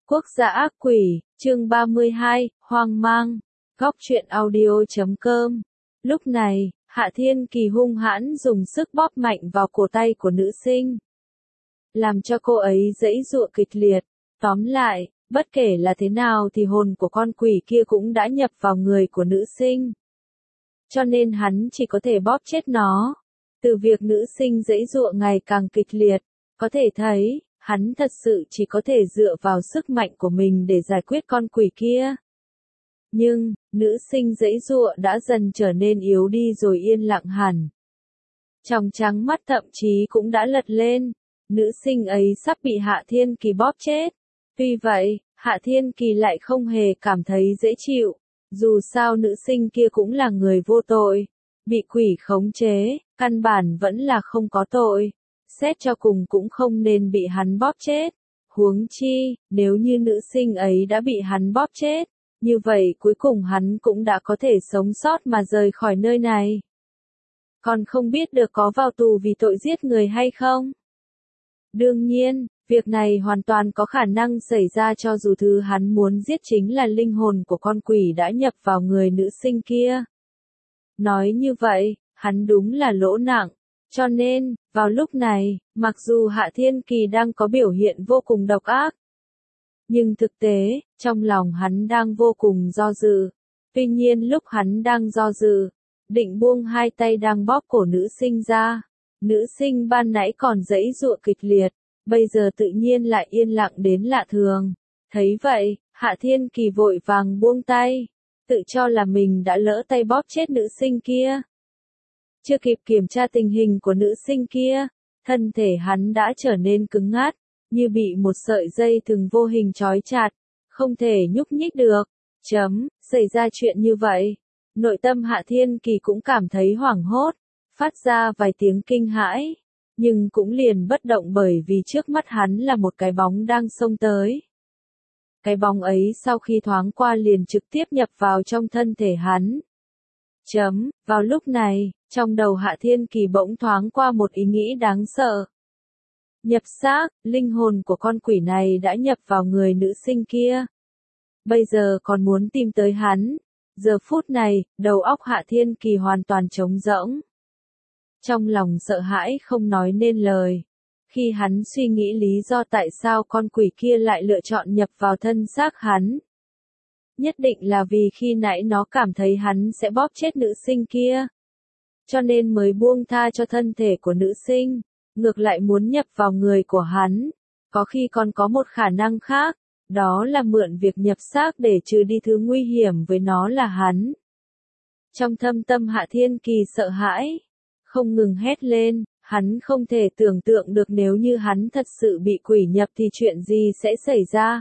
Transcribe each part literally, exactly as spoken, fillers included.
Quốc gia ác quỷ, chương ba mươi hai, hoang mang. Góc truyện audio chấm com. Lúc này, Hạ Thiên Kỳ hung hãn dùng sức bóp mạnh vào cổ tay của nữ sinh, làm cho cô ấy giãy giụa kịch liệt. Tóm lại, bất kể là thế nào thì hồn của con quỷ kia cũng đã nhập vào người của nữ sinh. Cho nên hắn chỉ có thể bóp chết nó. Từ việc nữ sinh giãy giụa ngày càng kịch liệt, có thể thấy, hắn thật sự chỉ có thể dựa vào sức mạnh của mình để giải quyết con quỷ kia. Nhưng, nữ sinh giãy giụa đã dần trở nên yếu đi rồi yên lặng hẳn. Tròng trắng mắt thậm chí cũng đã lật lên. Nữ sinh ấy sắp bị Hạ Thiên Kỳ bóp chết. Tuy vậy, Hạ Thiên Kỳ lại không hề cảm thấy dễ chịu. Dù sao nữ sinh kia cũng là người vô tội. Bị quỷ khống chế, căn bản vẫn là không có tội. Xét cho cùng cũng không nên bị hắn bóp chết. Huống chi, nếu như nữ sinh ấy đã bị hắn bóp chết, như vậy cuối cùng hắn cũng đã có thể sống sót mà rời khỏi nơi này. Còn không biết được có vào tù vì tội giết người hay không? Đương nhiên, việc này hoàn toàn có khả năng xảy ra cho dù thứ hắn muốn giết chính là linh hồn của con quỷ đã nhập vào người nữ sinh kia. Nói như vậy, hắn đúng là lỗ nặng. Cho nên, vào lúc này, mặc dù Hạ Thiên Kỳ đang có biểu hiện vô cùng độc ác, nhưng thực tế, trong lòng hắn đang vô cùng do dự. Tuy nhiên lúc hắn đang do dự, định buông hai tay đang bóp cổ nữ sinh ra. Nữ sinh ban nãy còn giãy giụa kịch liệt, bây giờ tự nhiên lại yên lặng đến lạ thường. Thấy vậy, Hạ Thiên Kỳ vội vàng buông tay, tự cho là mình đã lỡ tay bóp chết nữ sinh kia. Chưa kịp kiểm tra tình hình của nữ sinh kia, thân thể hắn đã trở nên cứng ngắc, như bị một sợi dây thừng vô hình trói chặt, không thể nhúc nhích được. Chấm, xảy ra chuyện như vậy. Nội tâm Hạ Thiên Kỳ cũng cảm thấy hoảng hốt, phát ra vài tiếng kinh hãi, nhưng cũng liền bất động bởi vì trước mắt hắn là một cái bóng đang xông tới. Cái bóng ấy sau khi thoáng qua liền trực tiếp nhập vào trong thân thể hắn. Chấm, vào lúc này, trong đầu Hạ Thiên Kỳ bỗng thoáng qua một ý nghĩ đáng sợ. Nhập xác, linh hồn của con quỷ này đã nhập vào người nữ sinh kia. Bây giờ còn muốn tìm tới hắn. Giờ phút này, đầu óc Hạ Thiên Kỳ hoàn toàn trống rỗng. Trong lòng sợ hãi không nói nên lời. Khi hắn suy nghĩ lý do tại sao con quỷ kia lại lựa chọn nhập vào thân xác hắn. Nhất định là vì khi nãy nó cảm thấy hắn sẽ bóp chết nữ sinh kia. Cho nên mới buông tha cho thân thể của nữ sinh, ngược lại muốn nhập vào người của hắn. Có khi còn có một khả năng khác, đó là mượn việc nhập xác để trừ đi thứ nguy hiểm với nó là hắn. Trong thâm tâm Hạ Thiên Kỳ sợ hãi, không ngừng hét lên, hắn không thể tưởng tượng được nếu như hắn thật sự bị quỷ nhập thì chuyện gì sẽ xảy ra.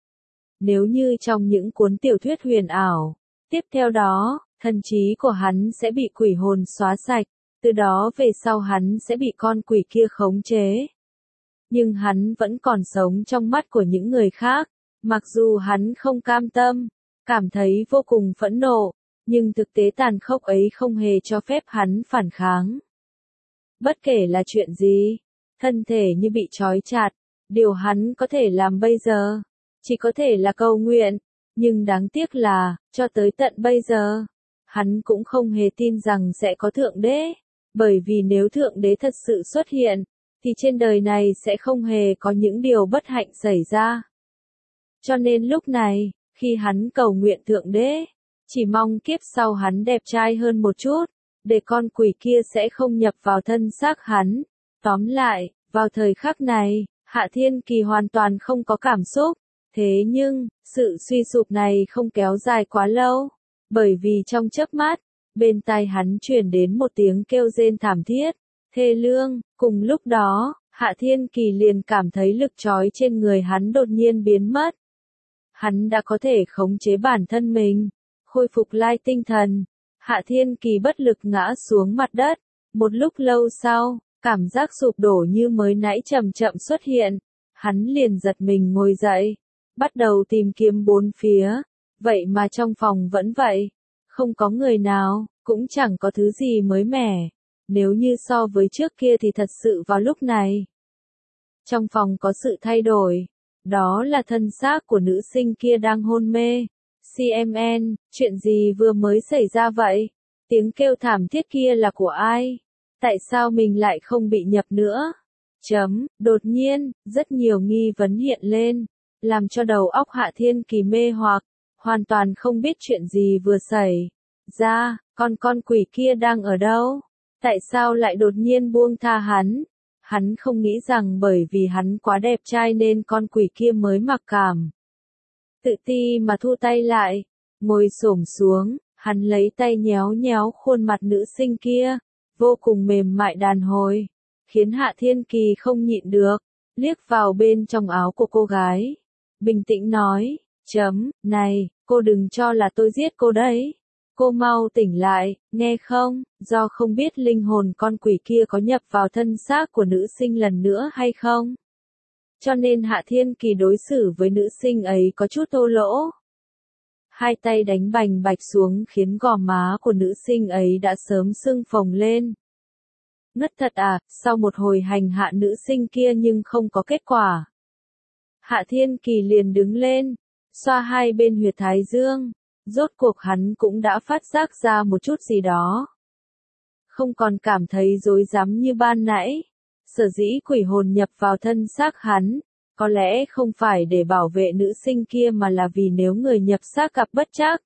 Nếu như trong những cuốn tiểu thuyết huyền ảo, tiếp theo đó, thần trí của hắn sẽ bị quỷ hồn xóa sạch, từ đó về sau hắn sẽ bị con quỷ kia khống chế. Nhưng hắn vẫn còn sống trong mắt của những người khác, mặc dù hắn không cam tâm, cảm thấy vô cùng phẫn nộ, nhưng thực tế tàn khốc ấy không hề cho phép hắn phản kháng. Bất kể là chuyện gì, thân thể như bị trói chặt, điều hắn có thể làm bây giờ, chỉ có thể là cầu nguyện, nhưng đáng tiếc là, cho tới tận bây giờ, hắn cũng không hề tin rằng sẽ có Thượng Đế, bởi vì nếu Thượng Đế thật sự xuất hiện, thì trên đời này sẽ không hề có những điều bất hạnh xảy ra. Cho nên lúc này, khi hắn cầu nguyện Thượng Đế, chỉ mong kiếp sau hắn đẹp trai hơn một chút, để con quỷ kia sẽ không nhập vào thân xác hắn. Tóm lại, vào thời khắc này, Hạ Thiên Kỳ hoàn toàn không có cảm xúc. Thế nhưng, sự suy sụp này không kéo dài quá lâu, bởi vì trong chớp mắt, bên tai hắn truyền đến một tiếng kêu rên thảm thiết, thê lương. Cùng lúc đó, Hạ Thiên Kỳ liền cảm thấy lực trói trên người hắn đột nhiên biến mất. Hắn đã có thể khống chế bản thân mình, khôi phục lại tinh thần. Hạ Thiên Kỳ bất lực ngã xuống mặt đất. Một lúc lâu sau, cảm giác sụp đổ như mới nãy chậm chậm xuất hiện. Hắn liền giật mình ngồi dậy, bắt đầu tìm kiếm bốn phía. Vậy mà trong phòng vẫn vậy, không có người nào, cũng chẳng có thứ gì mới mẻ. Nếu như so với trước kia thì thật sự vào lúc này, trong phòng có sự thay đổi. Đó là thân xác của nữ sinh kia đang hôn mê. xê em en, chuyện gì vừa mới xảy ra vậy? Tiếng kêu thảm thiết kia là của ai? Tại sao mình lại không bị nhập nữa? Chấm, đột nhiên, rất nhiều nghi vấn hiện lên, làm cho đầu óc Hạ Thiên Kỳ mê hoặc, hoàn toàn không biết chuyện gì vừa xảy ra, con con quỷ kia đang ở đâu? Tại sao lại đột nhiên buông tha hắn? Hắn không nghĩ rằng bởi vì hắn quá đẹp trai nên con quỷ kia mới mặc cảm. Tự ti mà thu tay lại, ngồi xổm xuống, hắn lấy tay nhéo nhéo khuôn mặt nữ sinh kia, vô cùng mềm mại đàn hồi, khiến Hạ Thiên Kỳ không nhịn được, liếc vào bên trong áo của cô gái. Bình tĩnh nói, chấm, này, cô đừng cho là tôi giết cô đấy. Cô mau tỉnh lại, nghe không, do không biết linh hồn con quỷ kia có nhập vào thân xác của nữ sinh lần nữa hay không. Cho nên Hạ Thiên Kỳ đối xử với nữ sinh ấy có chút thô lỗ. Hai tay đánh bành bạch xuống khiến gò má của nữ sinh ấy đã sớm sưng phồng lên. Ngất thật à, sau một hồi hành hạ nữ sinh kia nhưng không có kết quả. Hạ Thiên Kỳ liền đứng lên, xoa hai bên huyệt thái dương, rốt cuộc hắn cũng đã phát giác ra một chút gì đó. Không còn cảm thấy rối rắm như ban nãy. Sở dĩ quỷ hồn nhập vào thân xác hắn, có lẽ không phải để bảo vệ nữ sinh kia mà là vì nếu người nhập xác gặp bất trắc,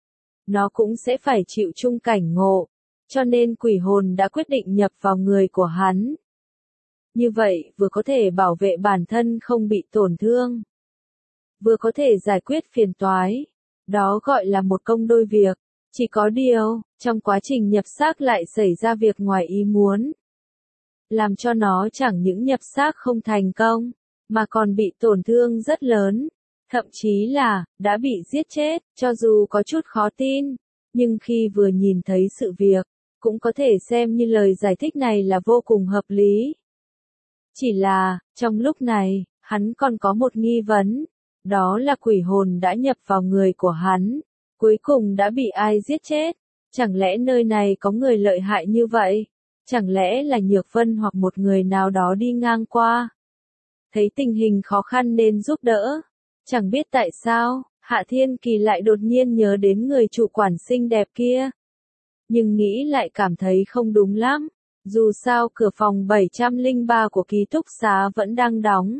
nó cũng sẽ phải chịu chung cảnh ngộ, cho nên quỷ hồn đã quyết định nhập vào người của hắn. Như vậy, vừa có thể bảo vệ bản thân không bị tổn thương, vừa có thể giải quyết phiền toái. Đó gọi là một công đôi việc. Chỉ có điều, trong quá trình nhập xác lại xảy ra việc ngoài ý muốn, làm cho nó chẳng những nhập xác không thành công, mà còn bị tổn thương rất lớn, thậm chí là, đã bị giết chết, cho dù có chút khó tin, nhưng khi vừa nhìn thấy sự việc, cũng có thể xem như lời giải thích này là vô cùng hợp lý. Chỉ là, trong lúc này, hắn còn có một nghi vấn, đó là quỷ hồn đã nhập vào người của hắn, cuối cùng đã bị ai giết chết, chẳng lẽ nơi này có người lợi hại như vậy? Chẳng lẽ là Nhược Vân hoặc một người nào đó đi ngang qua? Thấy tình hình khó khăn nên giúp đỡ. Chẳng biết tại sao, Hạ Thiên Kỳ lại đột nhiên nhớ đến người chủ quản xinh đẹp kia. Nhưng nghĩ lại cảm thấy không đúng lắm. Dù sao cửa phòng bảy trăm lẻ ba của ký túc xá vẫn đang đóng.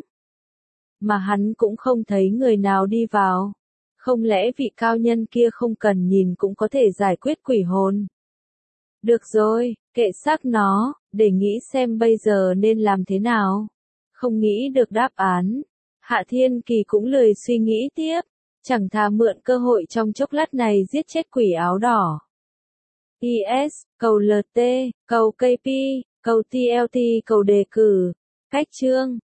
Mà hắn cũng không thấy người nào đi vào. Không lẽ vị cao nhân kia không cần nhìn cũng có thể giải quyết quỷ hồn? Được rồi, kệ xác nó, để nghĩ xem bây giờ nên làm thế nào. Không nghĩ được đáp án. Hạ Thiên Kỳ cũng lười suy nghĩ tiếp. Chẳng thà mượn cơ hội trong chốc lát này giết chết quỷ áo đỏ. i ét, cầu lờ tê, cầu ca pê, cầu tê lờ tê, cầu đề cử. Cách chương.